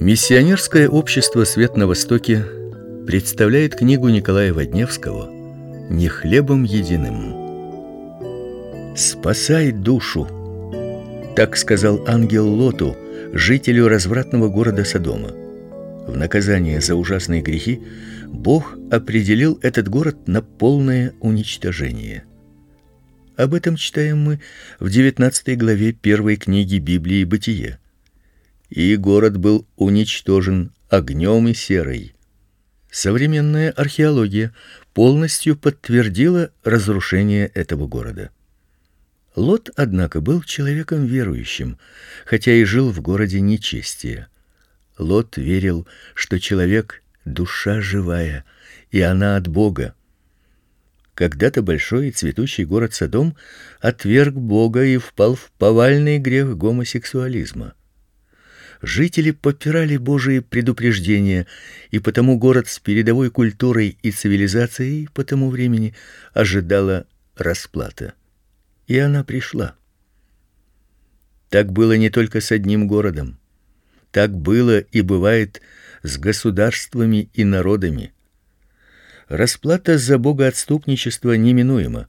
Миссионерское общество «Свет на Востоке» представляет книгу Николая Водневского «Не хлебом единым». «Спасай душу», так сказал ангел Лоту, жителю развратного города Содома. В наказание за ужасные грехи Бог определил этот город на полное уничтожение. Об этом читаем мы в 19 главе первой книги Библии «Бытие». «И город был уничтожен огнем и серой». Современная археология полностью подтвердила разрушение этого города. Лот, однако, был человеком верующим, хотя и жил в городе нечестия. Лот верил, что человек — душа живая, и она от Бога. Когда-то большой и цветущий город Содом отверг Бога и впал в повальный грех гомосексуализма. Жители попирали Божие предупреждения, и потому город с передовой культурой и цивилизацией по тому времени ожидала расплата. И она пришла. Так было не только с одним городом. Так было и бывает с государствами и народами. Расплата за богоотступничество неминуема.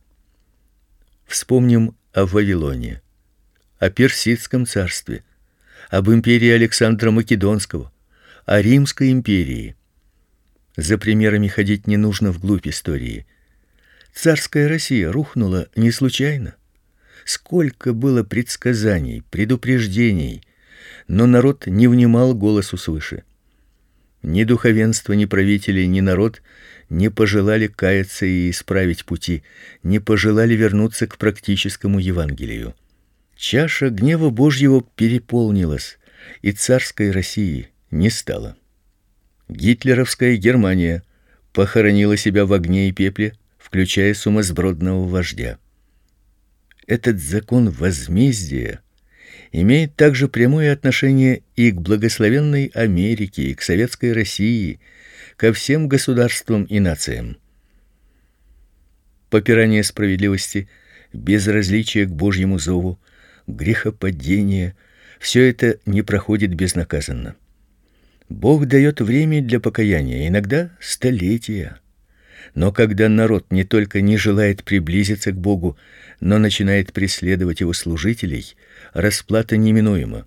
Вспомним о Вавилоне, о Персидском царстве, об империи Александра Македонского, о Римской империи. За примерами ходить не нужно вглубь истории. Царская Россия рухнула не случайно. Сколько было предсказаний, предупреждений, но народ не внимал голосу свыше. Ни духовенство, ни правители, ни народ не пожелали каяться и исправить пути, не пожелали вернуться к практическому Евангелию. Чаша гнева Божьего переполнилась, и царской России не стало. Гитлеровская Германия похоронила себя в огне и пепле, включая сумасбродного вождя. Этот закон возмездия имеет также прямое отношение и к благословенной Америке, и к советской России, ко всем государствам и нациям. Попирание справедливости, безразличие к Божьему зову, грехопадение — все это не проходит безнаказанно. Бог дает время для покаяния, иногда столетия. Но когда народ не только не желает приблизиться к Богу, но начинает преследовать его служителей, расплата неминуема.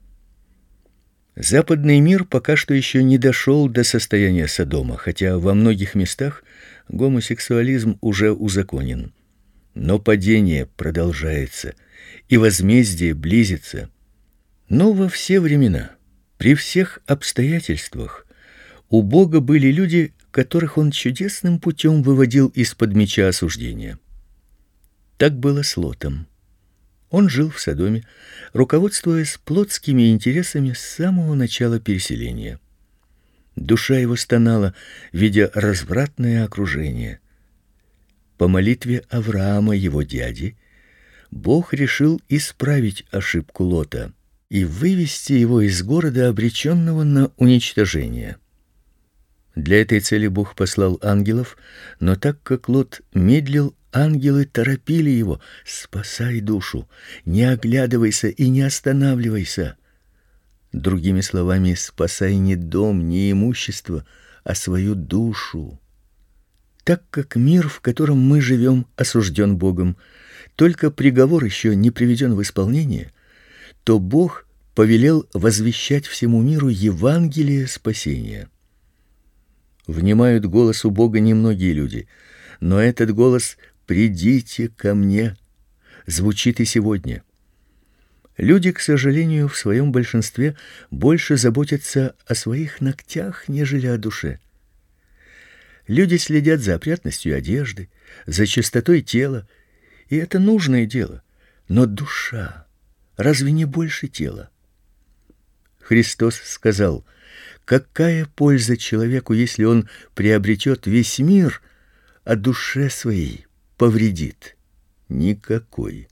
Западный мир пока что еще не дошел до состояния Содома, хотя во многих местах гомосексуализм уже узаконен. Но падение продолжается, и возмездие близится. Но во все времена, при всех обстоятельствах, у Бога были люди, которых он чудесным путем выводил из-под меча осуждения. Так было с Лотом. Он жил в Содоме, руководствуясь плотскими интересами с самого начала переселения. Душа его стонала, видя развратное окружение. По молитве Авраама, его дяди, Бог решил исправить ошибку Лота и вывести его из города, обреченного на уничтожение. Для этой цели Бог послал ангелов, но так как Лот медлил, ангелы торопили его: «Спасай душу, не оглядывайся и не останавливайся». Другими словами, спасай не дом, не имущество, а свою душу. Так как мир, в котором мы живем, осужден Богом, только приговор еще не приведен в исполнение, то Бог повелел возвещать всему миру Евангелие спасения. Внимают голосу Бога немногие люди, но этот голос «Придите ко мне» звучит и сегодня. Люди, к сожалению, в своем большинстве больше заботятся о своих ногтях, нежели о душе. Люди следят за опрятностью одежды, за чистотой тела, и это нужное дело. Но душа разве не больше тела? Христос сказал: «Какая польза человеку, если он приобретет весь мир, а душе своей повредит?» Никакой.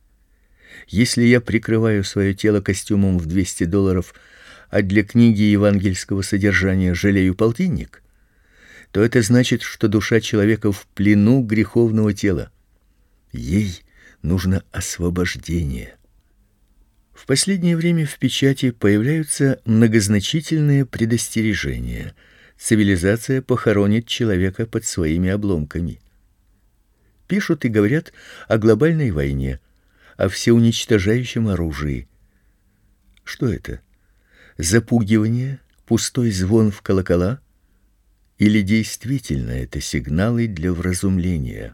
Если я прикрываю свое тело костюмом в $200, а для книги евангельского содержания жалею полтинник, то это значит, что душа человека в плену греховного тела. Ей нужно освобождение. В последнее время в печати появляются многозначительные предостережения. Цивилизация похоронит человека под своими обломками. Пишут и говорят о глобальной войне, о всеуничтожающем оружии. Что это? Запугивание, пустой звон в колокола? Или действительно это сигналы для вразумления?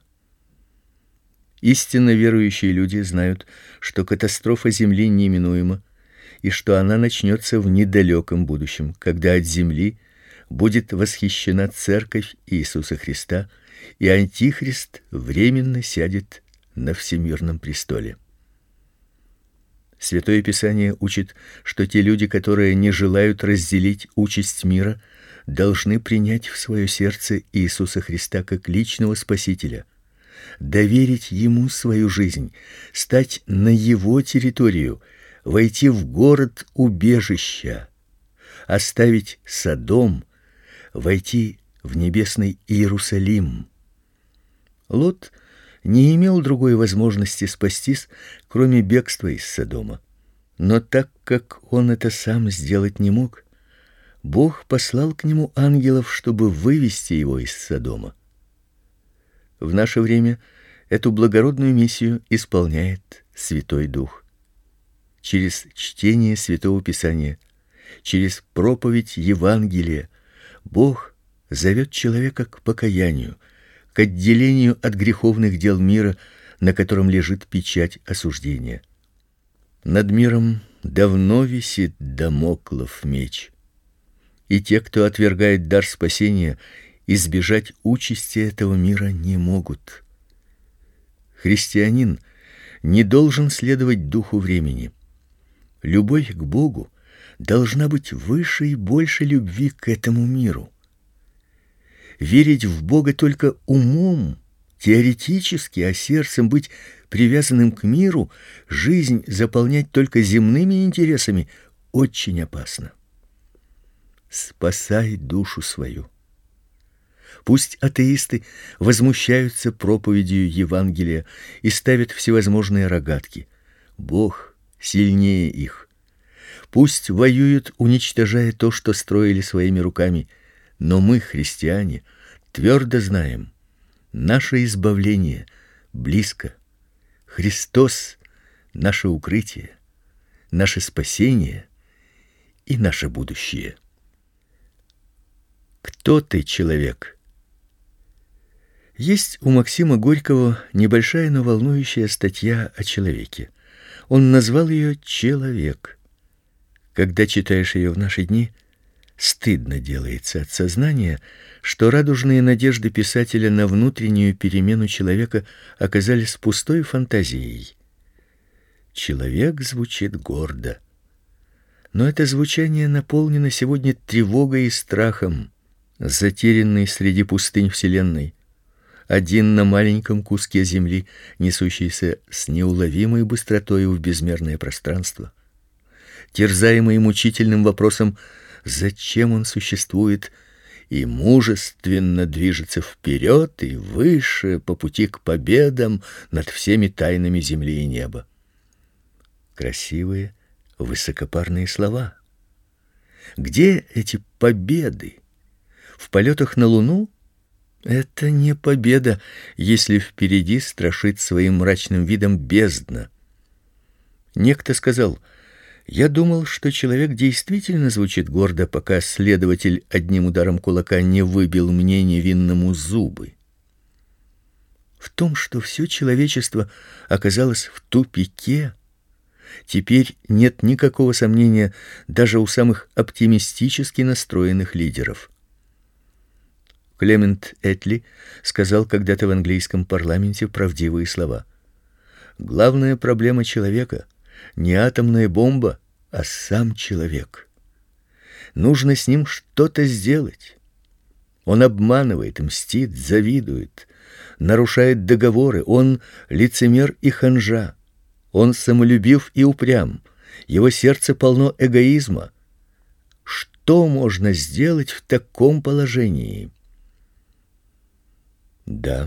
Истинно верующие люди знают, что катастрофа Земли неминуема и что она начнется в недалеком будущем, когда от Земли будет восхищена Церковь Иисуса Христа, и Антихрист временно сядет на всемирном престоле. Святое Писание учит, что те люди, которые не желают разделить участь мира, должны принять в свое сердце Иисуса Христа как личного Спасителя, доверить Ему свою жизнь, стать на Его территорию, войти в город убежища, оставить Содом, войти в небесный Иерусалим. Лот не имел другой возможности спастись, кроме бегства из Содома. Но так как он это сам сделать не мог, Бог послал к нему ангелов, чтобы вывести его из Содома. В наше время эту благородную миссию исполняет Святой Дух. Через чтение Святого Писания, через проповедь Евангелия Бог зовет человека к покаянию, к отделению от греховных дел мира, на котором лежит печать осуждения. Над миром давно висит дамоклов меч. И те, кто отвергает дар спасения, избежать участи этого мира не могут. Христианин не должен следовать духу времени. Любовь к Богу должна быть выше и больше любви к этому миру. Верить в Бога только умом, теоретически, а сердцем быть привязанным к миру, жизнь заполнять только земными интересами очень опасно. Спасай душу свою. Пусть атеисты возмущаются проповедью Евангелия и ставят всевозможные рогатки. Бог сильнее их. Пусть воюют, уничтожая то, что строили своими руками, но мы, христиане, твердо знаем, наше избавление близко. Христос — наше укрытие, наше спасение и наше будущее. Кто ты, человек? Есть у Максима Горького небольшая, но волнующая статья о человеке. Он назвал ее «Человек». Когда читаешь ее в наши дни, стыдно делается от сознания, что радужные надежды писателя на внутреннюю перемену человека оказались пустой фантазией. Человек звучит гордо. Но это звучание наполнено сегодня тревогой и страхом. Затерянный среди пустынь вселенной, один на маленьком куске земли, несущийся с неуловимой быстротой в безмерное пространство, терзаемый мучительным вопросом, зачем он существует, и мужественно движется вперед и выше по пути к победам над всеми тайнами земли и неба. Красивые, высокопарные слова. Где эти победы? В полетах на Луну? Это не победа, если впереди страшит своим мрачным видом бездна. Некто сказал: «Я думал, что человек действительно звучит гордо, пока следователь одним ударом кулака не выбил мне невинному зубы». В том, что все человечество оказалось в тупике, теперь нет никакого сомнения даже у самых оптимистически настроенных лидеров. Клемент Этли сказал когда-то в английском парламенте правдивые слова: «Главная проблема человека не атомная бомба, а сам человек. Нужно с ним что-то сделать. Он обманывает, мстит, завидует, нарушает договоры, он лицемер и ханжа, он самолюбив и упрям, его сердце полно эгоизма. Что можно сделать в таком положении?» Да,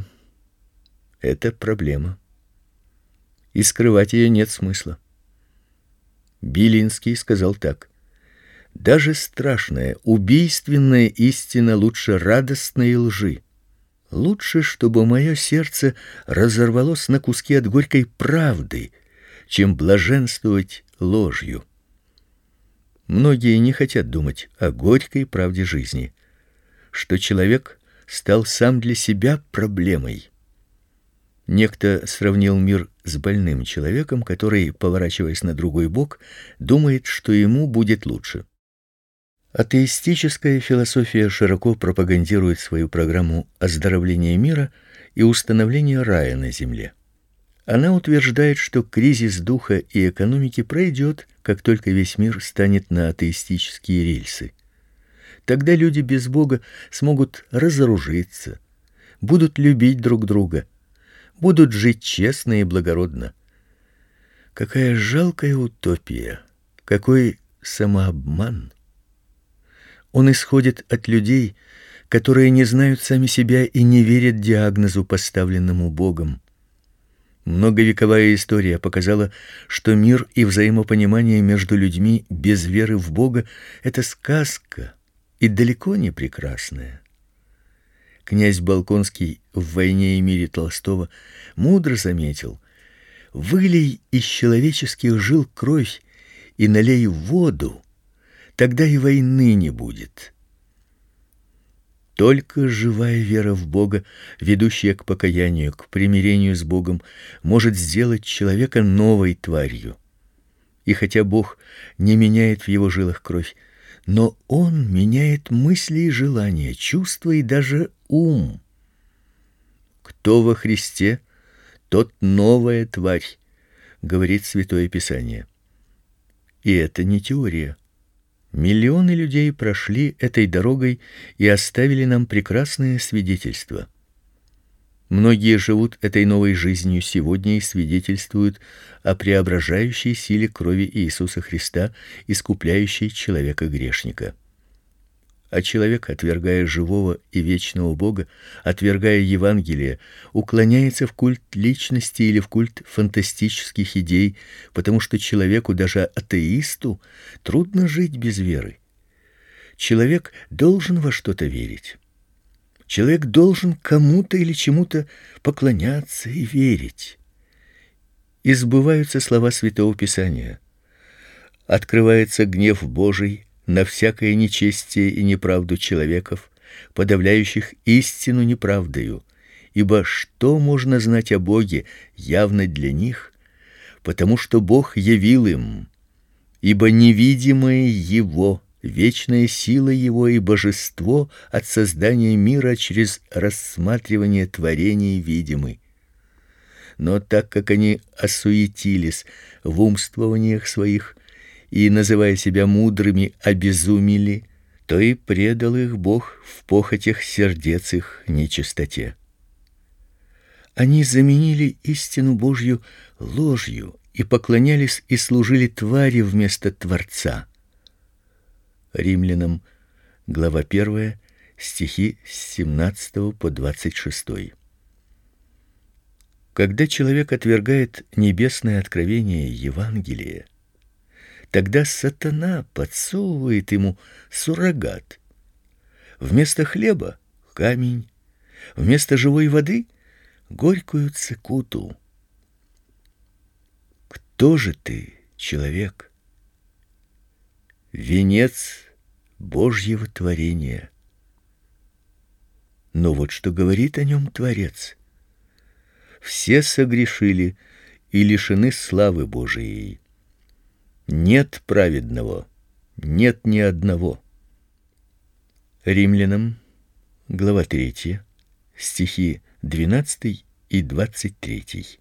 это проблема. И скрывать ее нет смысла. Белинский сказал так: даже страшная, убийственная истина лучше радостной лжи. Лучше, чтобы мое сердце разорвалось на куски от горькой правды, чем блаженствовать ложью. Многие не хотят думать о горькой правде жизни, что человек стал сам для себя проблемой. Некто сравнил мир с больным человеком, который, поворачиваясь на другой бок, думает, что ему будет лучше. Атеистическая философия широко пропагандирует свою программу оздоровления мира и установления рая на земле. Она утверждает, что кризис духа и экономики пройдет, как только весь мир станет на атеистические рельсы. Тогда люди без Бога смогут разоружиться, будут любить друг друга, будут жить честно и благородно. Какая жалкая утопия, какой самообман! Он исходит от людей, которые не знают сами себя и не верят диагнозу, поставленному Богом. Многовековая история показала, что мир и взаимопонимание между людьми без веры в Бога — это сказка и далеко не прекрасная. Князь Болконский в «Войне и мире» Толстого мудро заметил: «Вылей из человеческих жил кровь и налей воду, тогда и войны не будет». Только живая вера в Бога, ведущая к покаянию, к примирению с Богом, может сделать человека новой тварью. И хотя Бог не меняет в его жилах кровь, но Он меняет мысли и желания, чувства и даже ум. Кто во Христе, тот новая тварь, говорит Святое Писание. И это не теория. Миллионы людей прошли этой дорогой и оставили нам прекрасное свидетельство. Многие живут этой новой жизнью сегодня и свидетельствуют о преображающей силе крови Иисуса Христа, искупляющей человека-грешника. А человек, отвергая живого и вечного Бога, отвергая Евангелие, уклоняется в культ личности или в культ фантастических идей, потому что человеку, даже атеисту, трудно жить без веры. Человек должен во что-то верить. Человек должен кому-то или чему-то поклоняться и верить. И сбываются слова Святого Писания. Открывается гнев Божий на всякое нечестие и неправду человеков, подавляющих истину неправдою, ибо что можно знать о Боге явно для них, потому что Бог явил им, ибо невидимое Его, вечная сила Его и божество от создания мира через рассматривание творений видимы. Но так как они осуетились в умствованиях своих и, называя себя мудрыми, обезумели, то и предал их Бог в похотях сердец их нечистоте. Они заменили истину Божью ложью и поклонялись и служили твари вместо Творца. Римлянам, глава 1, стихи с 17 по 26. Когда человек отвергает небесное откровение Евангелия, тогда сатана подсовывает ему суррогат. Вместо хлеба — камень, вместо живой воды — горькую цикуту. Кто же ты, человек? Венец Божьего творения. Но вот что говорит о нем Творец: все согрешили и лишены славы Божией. Нет праведного, нет ни одного. Римлянам, глава 3, стихи 12 и 23.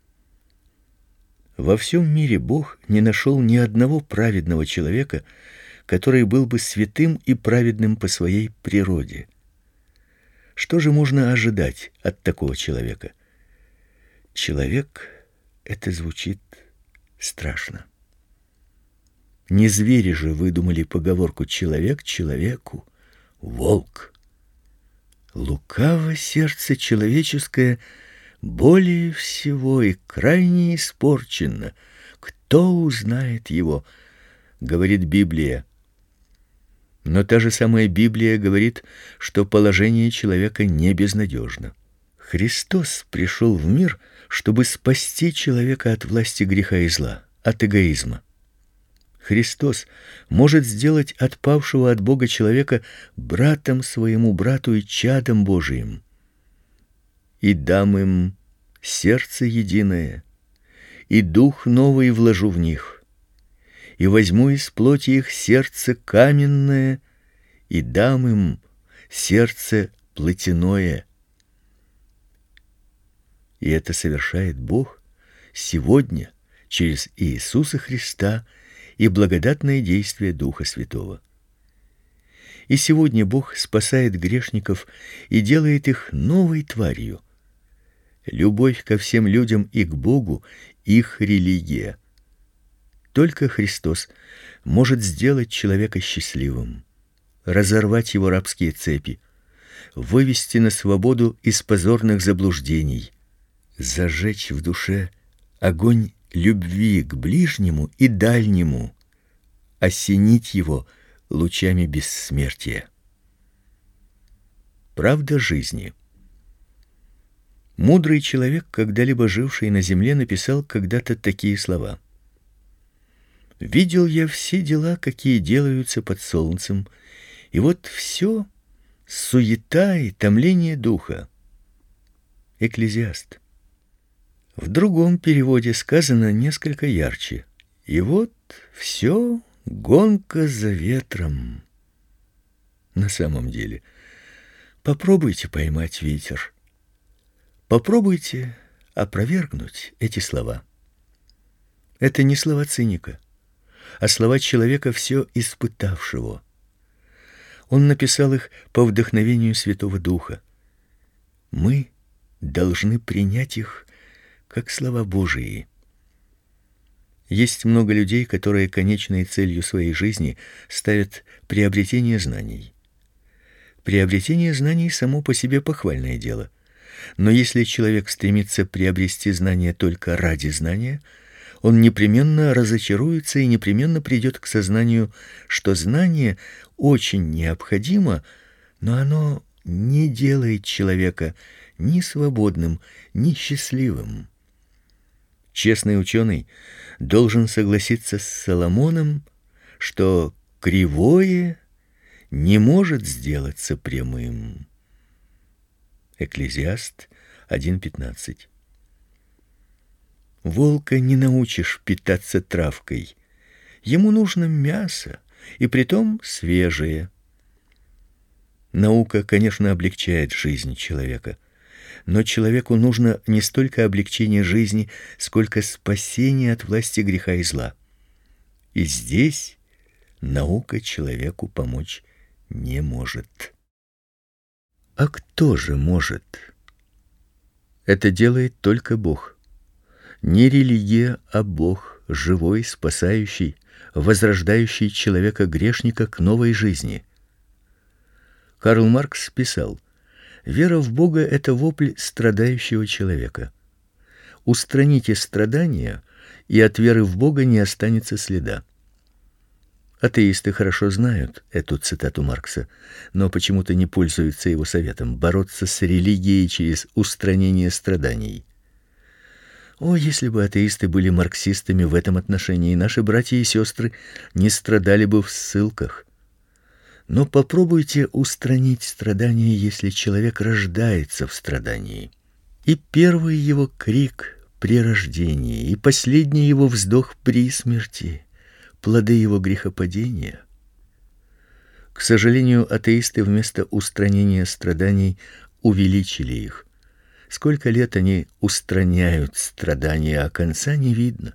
Во всем мире Бог не нашел ни одного праведного человека, который был бы святым и праведным по своей природе. Что же можно ожидать от такого человека? Человек — это звучит страшно. Не звери же выдумали поговорку «человек человеку, волк». Лукаво сердце человеческое более всего и крайне испорчено, кто узнает его, говорит Библия. Но та же самая Библия говорит, что положение человека не безнадежно. Христос пришел в мир, чтобы спасти человека от власти греха и зла, от эгоизма. Христос может сделать отпавшего от Бога человека братом своему брату и чадом Божиим. И дам им сердце единое, и дух новый вложу в них, и возьму из плоти их сердце каменное, и дам им сердце плотяное. И это совершает Бог сегодня через Иисуса Христа и благодатное действие Духа Святого. И сегодня Бог спасает грешников и делает их новой тварью. Любовь ко всем людям и к Богу их религия. Только Христос может сделать человека счастливым, разорвать его рабские цепи, вывести на свободу из позорных заблуждений, зажечь в душе огонь любви к ближнему и дальнему, осенить его лучами бессмертия. Правда жизни. Мудрый человек, когда-либо живший на земле, написал когда-то такие слова: «Видел я все дела, какие делаются под солнцем, и вот все суета и томление духа». Экклезиаст. В другом переводе сказано несколько ярче: «И вот все гонка за ветром». На самом деле, попробуйте поймать ветер. Попробуйте опровергнуть эти слова. Это не слова циника, а слова человека, все испытавшего. Он написал их по вдохновению Святого Духа. Мы должны принять их как слова Божии. Есть много людей, которые конечной целью своей жизни ставят приобретение знаний. Приобретение знаний само по себе похвальное дело. Но если человек стремится приобрести знания только ради знания, он непременно разочаруется и непременно придет к сознанию, что знание очень необходимо, но оно не делает человека ни свободным, ни счастливым. Честный ученый должен согласиться с Соломоном, что кривое не может сделаться прямым. Экклезиаст 1:15. Волка не научишь питаться травкой. Ему нужно мясо, и притом свежее. Наука, конечно, облегчает жизнь человека, но человеку нужно не столько облегчение жизни, сколько спасение от власти греха и зла. И здесь наука человеку помочь не может. А кто же может? Это делает только Бог. Не религия, а Бог, живой, спасающий, возрождающий человека-грешника к новой жизни. Карл Маркс писал: «Вера в Бога — это вопль страдающего человека. Устраните страдания, и от веры в Бога не останется следа». Атеисты хорошо знают эту цитату Маркса, но почему-то не пользуются его советом бороться с религией через устранение страданий. О, если бы атеисты были марксистами в этом отношении, наши братья и сестры не страдали бы в ссылках. Но попробуйте устранить страдания, если человек рождается в страдании. И первый его крик при рождении, и последний его вздох при смерти — плоды его грехопадения. К сожалению, атеисты вместо устранения страданий увеличили их. Сколько лет они устраняют страдания, а конца не видно.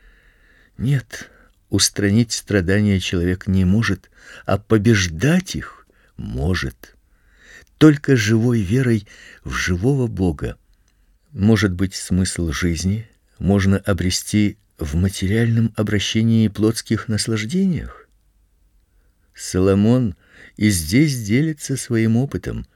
Нет, устранить страдания человек не может, а побеждать их может. Только живой верой в живого Бога. Может быть, смысл жизни можно обрести в материальном обращении и плотских наслаждениях? Соломон и здесь делится своим опытом.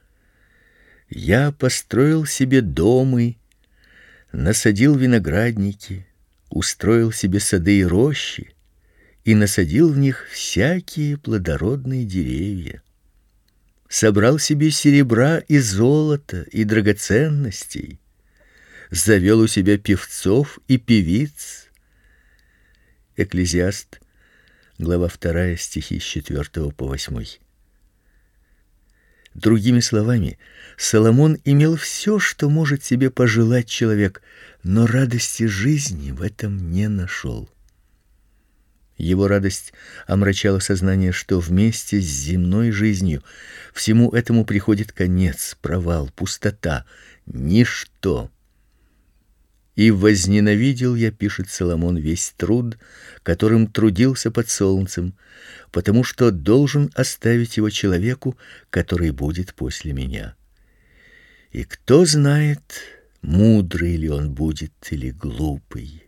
«Я построил себе домы, насадил виноградники, устроил себе сады и рощи и насадил в них всякие плодородные деревья. Собрал себе серебра и золота и драгоценностей, завел у себя певцов и певиц. Экклезиаст, глава 2, стихи с 4 по 8. Другими словами, Соломон имел все, что может себе пожелать человек, но радости жизни в этом не нашел. Его радость омрачала сознание, что вместе с земной жизнью всему этому приходит конец, провал, пустота, ничто. И возненавидел я, пишет Соломон, весь труд, которым трудился под солнцем, потому что должен оставить его человеку, который будет после меня. И кто знает, мудрый ли он будет или глупый.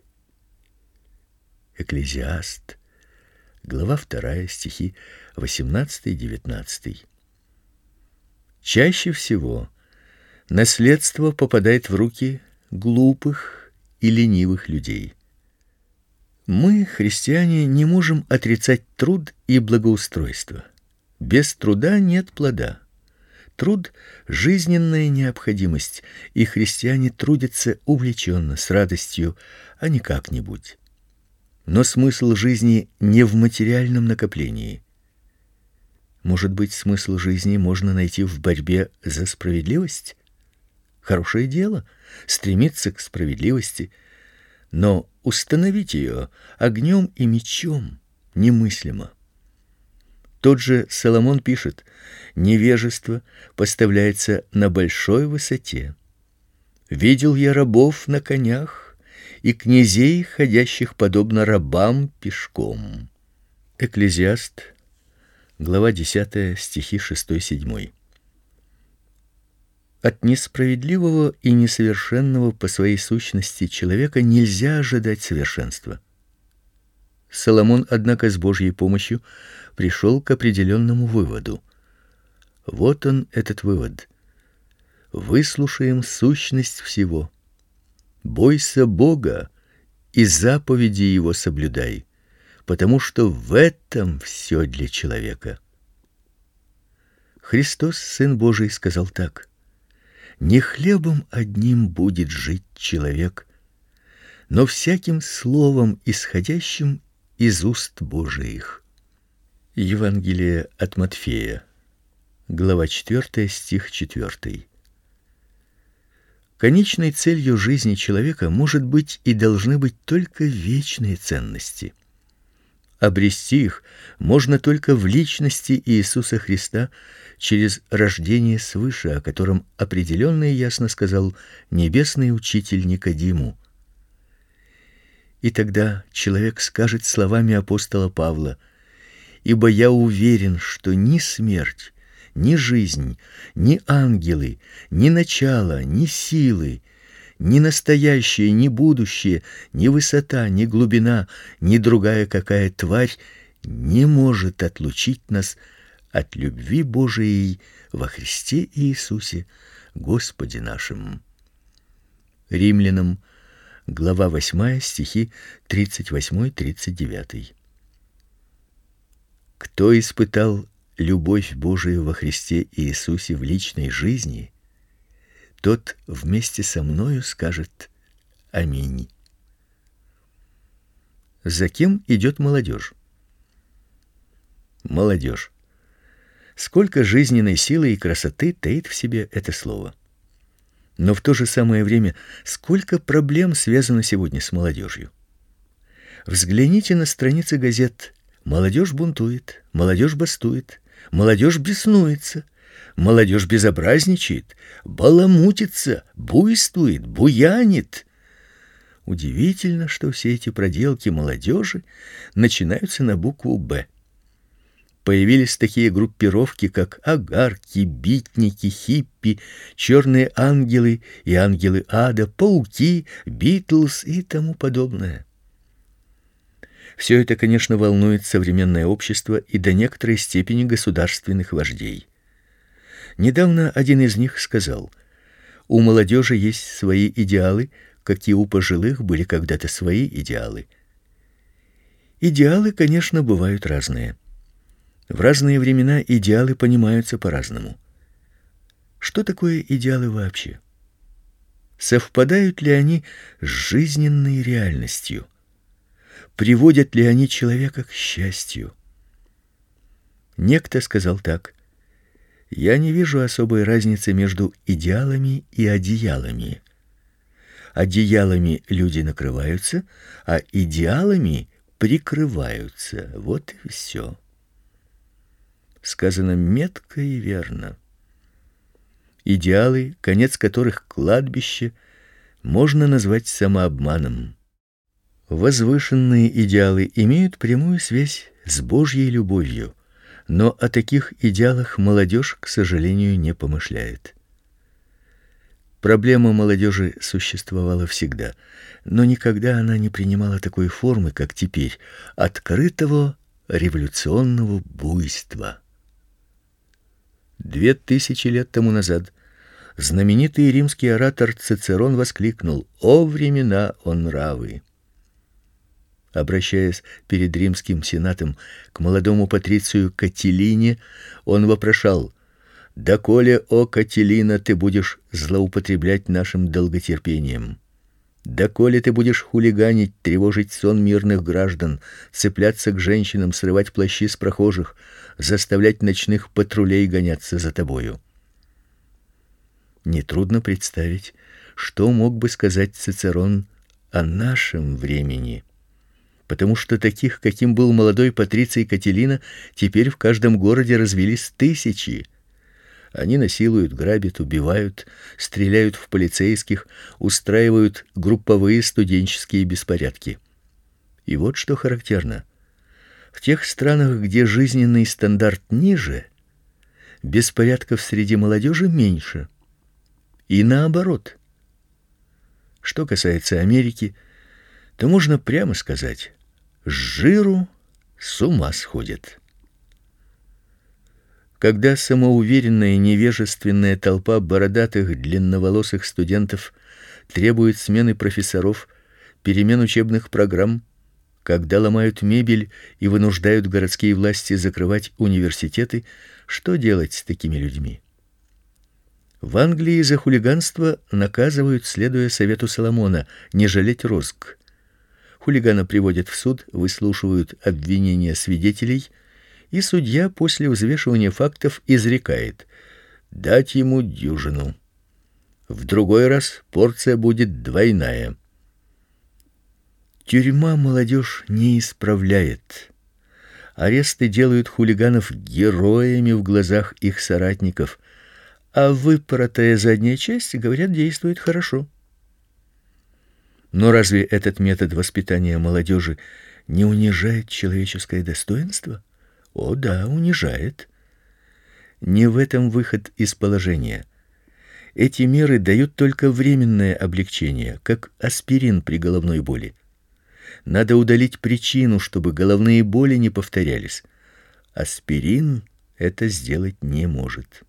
Экклезиаст, глава 2, стихи 18-19. Чаще всего наследство попадает в руки глупых и ленивых людей. Мы, христиане, не можем отрицать труд и благоустройство. Без труда нет плода. Труд — жизненная необходимость, и христиане трудятся увлеченно, с радостью, а не как-нибудь. Но смысл жизни не в материальном накоплении. Может быть, смысл жизни можно найти в борьбе за справедливость? Хорошее дело стремиться к справедливости, но установить ее огнем и мечом немыслимо. Тот же Соломон пишет: невежество поставляется на большой высоте. Видел я рабов на конях и князей, ходящих подобно рабам пешком. Экклезиаст, глава 10, стихи 6-7. От несправедливого и несовершенного по своей сущности человека нельзя ожидать совершенства. Соломон, однако, с Божьей помощью пришел к определенному выводу. Вот он, этот вывод. Выслушаем сущность всего. Бойся Бога и заповеди его соблюдай, потому что в этом все для человека. Христос, Сын Божий, сказал так: не хлебом одним будет жить человек, но всяким словом, исходящим из уст Божиих. Евангелие от Матфея, глава 4, стих 4. Конечной целью жизни человека может быть и должны быть только вечные ценности. Обрести их можно только в личности Иисуса Христа через рождение свыше, о котором определенно и ясно сказал небесный учитель Никодиму. И тогда человек скажет словами апостола Павла: «Ибо я уверен, что ни смерть, ни жизнь, ни ангелы, ни начало, ни силы, ни настоящее, ни будущее, ни высота, ни глубина, ни другая какая тварь не может отлучить нас от любви Божией во Христе Иисусе, Господе нашим». Римлянам, глава 8, стихи 38-39. Кто испытал любовь Божию во Христе Иисусе в личной жизни, тот вместе со мною скажет аминь. За кем идет молодежь? Молодежь. Сколько жизненной силы и красоты таит в себе это слово. Но в то же самое время сколько проблем связано сегодня с молодежью. Взгляните на страницы газет. Молодежь бунтует, молодежь бастует, молодежь беснуется, молодежь безобразничает, баламутится, буйствует, буянит. Удивительно, что все эти проделки молодежи начинаются на букву «Б». Появились такие группировки, как агарки, битники, хиппи, черные ангелы и ангелы ада, пауки, Битлз и тому подобное. Все это, конечно, волнует современное общество и до некоторой степени государственных вождей. Недавно один из них сказал: «У молодежи есть свои идеалы, как и у пожилых были когда-то свои идеалы. Идеалы, конечно, бывают разные. В разные времена идеалы понимаются по-разному. Что такое идеалы вообще? Совпадают ли они с жизненной реальностью? Приводят ли они человека к счастью? Некто сказал так: «Я не вижу особой разницы между идеалами и одеялами. Одеялами люди накрываются, а идеалами прикрываются. Вот и все». Сказано метко и верно. Идеалы, конец которых кладбище, можно назвать самообманом. Возвышенные идеалы имеют прямую связь с Божьей любовью, но о таких идеалах молодежь, к сожалению, не помышляет. Проблема молодежи существовала всегда, но никогда она не принимала такой формы, как теперь, открытого революционного буйства. 2000 лет тому назад знаменитый римский оратор Цицерон воскликнул: «О времена, о нравы!» Обращаясь перед римским сенатом к молодому патрицию Катилине, он вопрошал: «Доколе, о Катилина, ты будешь злоупотреблять нашим долготерпением? Доколе ты будешь хулиганить, тревожить сон мирных граждан, цепляться к женщинам, срывать плащи с прохожих, заставлять ночных патрулей гоняться за тобою?» Нетрудно представить, что мог бы сказать Цицерон о нашем времени, потому что таких, каким был молодой патриций Катилина, теперь в каждом городе развелись тысячи. Они насилуют, грабят, убивают, стреляют в полицейских, устраивают групповые студенческие беспорядки. И вот что характерно: в тех странах, где жизненный стандарт ниже, беспорядков среди молодежи меньше. И наоборот. Что касается Америки, то можно прямо сказать: с жиру с ума сходят. Когда самоуверенная невежественная толпа бородатых длинноволосых студентов требует смены профессоров, перемен учебных программ, когда ломают мебель и вынуждают городские власти закрывать университеты, что делать с такими людьми? В Англии за хулиганство наказывают, следуя совету Соломона, не жалеть розг. Хулигана приводят в суд, выслушивают обвинения свидетелей, и судья после взвешивания фактов изрекает: дать ему дюжину. В другой раз порция будет двойная. Тюрьма молодежь не исправляет. Аресты делают хулиганов героями в глазах их соратников, а выпоротая задняя часть, говорят, действует хорошо. Но разве этот метод воспитания молодежи не унижает человеческое достоинство? О да, унижает. Не в этом выход из положения. Эти меры дают только временное облегчение, как аспирин при головной боли. Надо удалить причину, чтобы головные боли не повторялись. Аспирин это сделать не может.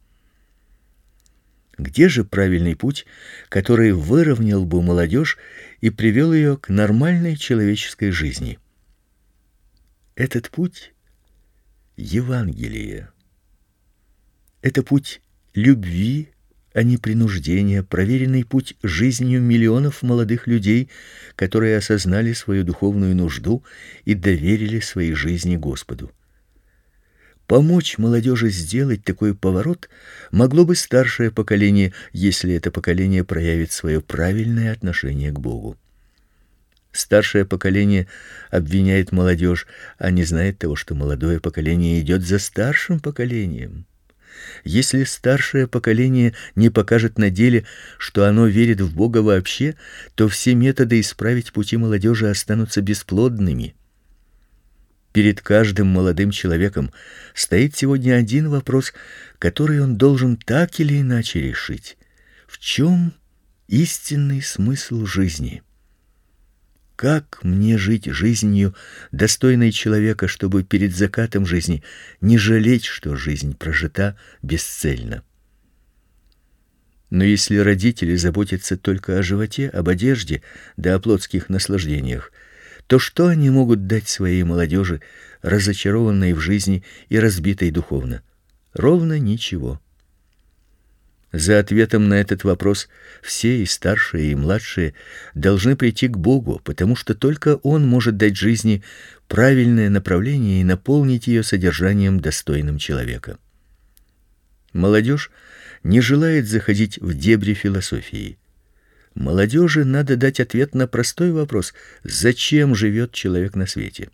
Где же правильный путь, который выровнял бы молодежь и привел ее к нормальной человеческой жизни? Этот путь Евангелие. Это путь любви, а не принуждения, проверенный путь жизнью миллионов молодых людей, которые осознали свою духовную нужду и доверили свои жизни Господу. Помочь молодежи сделать такой поворот могло бы старшее поколение, если это поколение проявит свое правильное отношение к Богу. Старшее поколение обвиняет молодежь, а не знает того, что молодое поколение идет за старшим поколением. Если старшее поколение не покажет на деле, что оно верит в Бога вообще, то все методы исправить пути молодежи останутся бесплодными. Перед каждым молодым человеком стоит сегодня один вопрос, который он должен так или иначе решить: в чем истинный смысл жизни? Как мне жить жизнью, достойной человека, чтобы перед закатом жизни не жалеть, что жизнь прожита бесцельно? Но если родители заботятся только о животе, об одежде, да о плотских наслаждениях, то что они могут дать своей молодежи, разочарованной в жизни и разбитой духовно? Ровно ничего. За ответом на этот вопрос все, и старшие, и младшие, должны прийти к Богу, потому что только Он может дать жизни правильное направление и наполнить ее содержанием, достойным человека. Молодежь не желает заходить в дебри философии. Молодежи надо дать ответ на простой вопрос: зачем живет человек на свете?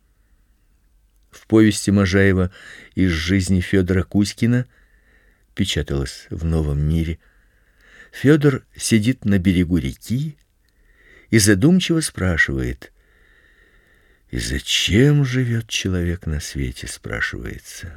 В повести Можаева из жизни Федора Кузькина, печаталась в Новом мире, Федор сидит на берегу реки и задумчиво спрашивает: и зачем живет человек на свете, спрашивается.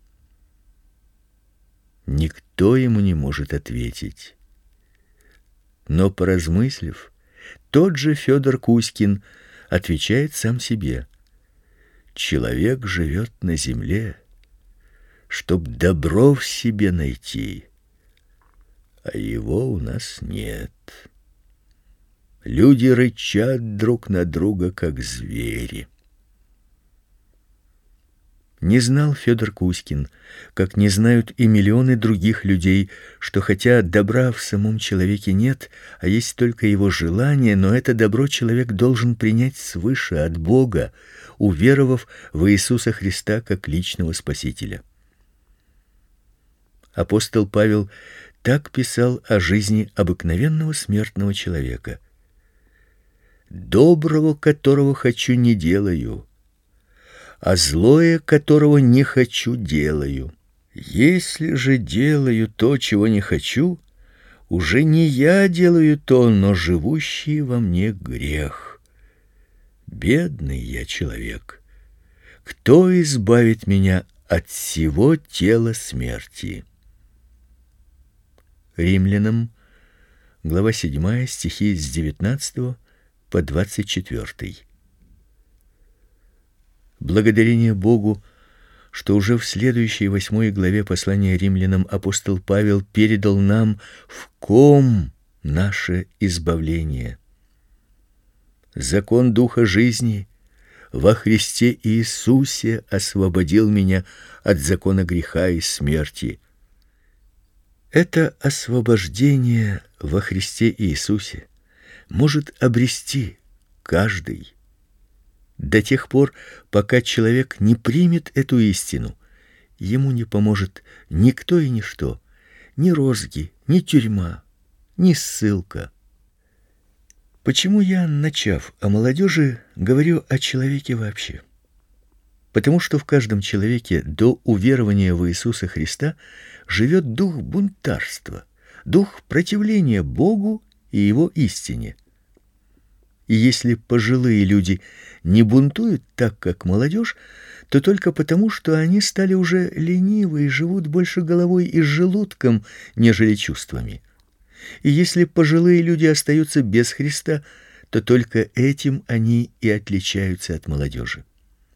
Никто ему не может ответить. Но, поразмыслив, тот же Федор Кузькин отвечает сам себе: человек живет на земле, чтоб добро в себе найти, а его у нас нет. Люди рычат друг на друга, как звери. Не знал Федор Кузькин, как не знают и миллионы других людей, что хотя добра в самом человеке нет, а есть только его желание, но это добро человек должен принять свыше от Бога, уверовав в Иисуса Христа как личного Спасителя. Апостол Павел так писал о жизни обыкновенного смертного человека: доброго, которого хочу, не делаю, а злое, которого не хочу, делаю. Если же делаю то, чего не хочу, уже не я делаю то, но живущий во мне грех. Бедный я человек. Кто избавит меня от сего тела смерти? Римлянам, глава 7, стихи с 19 по 24. Благодарение Богу, что уже в следующей 8 главе послания Римлянам апостол Павел передал нам, в ком наше избавление. Закон духа жизни во Христе Иисусе освободил меня от закона греха и смерти. Это освобождение во Христе Иисусе может обрести каждый. До тех пор, пока человек не примет эту истину, ему не поможет никто и ничто, ни розги, ни тюрьма, ни ссылка. Почему я, начав о молодежи, говорю о человеке вообще? Потому что в каждом человеке до уверования в Иисуса Христа живет дух бунтарства, дух противления Богу и его истине. И если пожилые люди не бунтуют так, как молодежь, то только потому, что они стали уже ленивы и живут больше головой и желудком, нежели чувствами. И если пожилые люди остаются без Христа, то только этим они и отличаются от молодежи.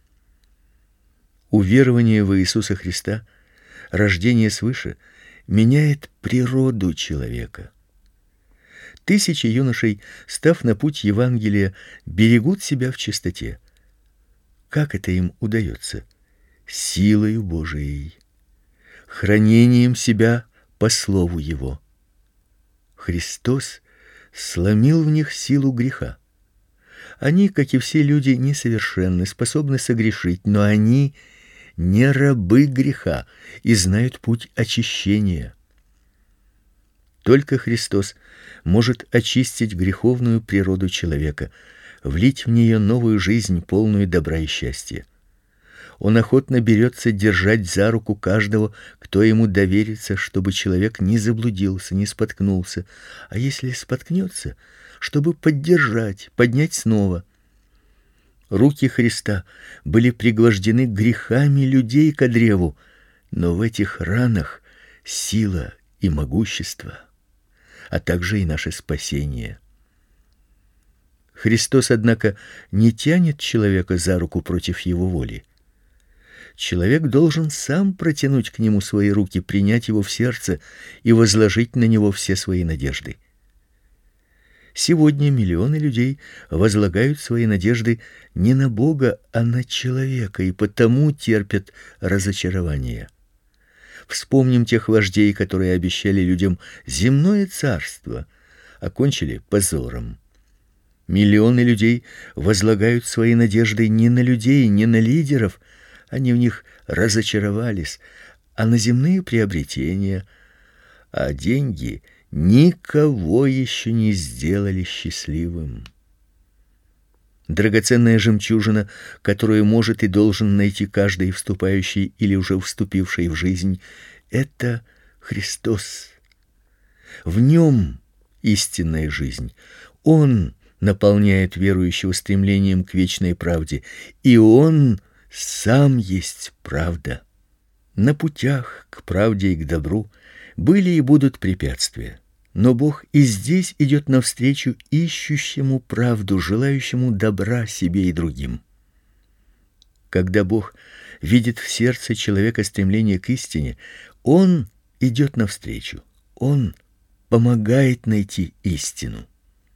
Уверование в Иисуса Христа, рождение свыше, меняет природу человека. Тысячи юношей, став на путь Евангелия, берегут себя в чистоте. Как это им удается? Силою Божией, хранением себя по слову Его. Христос сломил в них силу греха. Они, как и все люди, несовершенны, способны согрешить, но они не рабы греха и знают путь очищения. Только Христос может очистить греховную природу человека, влить в нее новую жизнь, полную добра и счастья. Он охотно берется держать за руку каждого, кто ему доверится, чтобы человек не заблудился, не споткнулся, а если споткнется, чтобы поддержать, поднять снова. Руки Христа были пригвождены грехами людей ко древу, но в этих ранах сила и могущество, а также и наше спасение. Христос, однако, не тянет человека за руку против его воли. человек должен сам протянуть к нему свои руки, принять его в сердце и возложить на него все свои надежды. Сегодня миллионы людей возлагают свои надежды не на Бога, а на человека, и потому терпят разочарование. Вспомним тех вождей, которые обещали людям земное царство, а кончили позором. Миллионы людей возлагают свои надежды не на людей, не на лидеров, они в них разочаровались, а на земные приобретения, а деньги никого еще не сделали счастливым. Драгоценная жемчужина, которую может и должен найти каждый вступающий или уже вступивший в жизнь, это Христос. В нем истинная жизнь. Он наполняет верующего стремлением к вечной правде, и он сам есть правда. На путях к правде и к добру были и будут препятствия, но Бог и здесь идет навстречу ищущему правду, желающему добра себе и другим. Когда Бог видит в сердце человека стремление к истине, Он идет навстречу, Он помогает найти истину.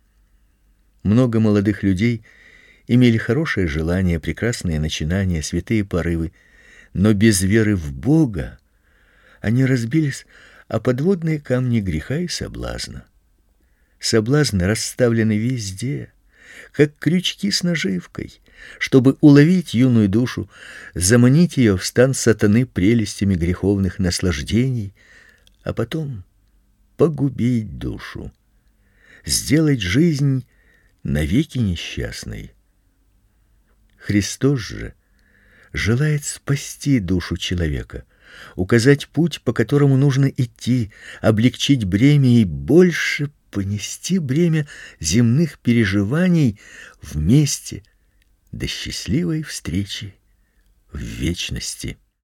Много молодых людей имели хорошее желание, прекрасные начинания, святые порывы, но без веры в Бога они разбились о подводные камни греха и соблазна. Соблазны расставлены везде, как крючки с наживкой, чтобы уловить юную душу, заманить ее в стан сатаны прелестями греховных наслаждений, а потом погубить душу, сделать жизнь навеки несчастной. Христос же желает спасти душу человека, указать путь, по которому нужно идти, облегчить бремя и больше понести бремя земных переживаний вместе до счастливой встречи в вечности.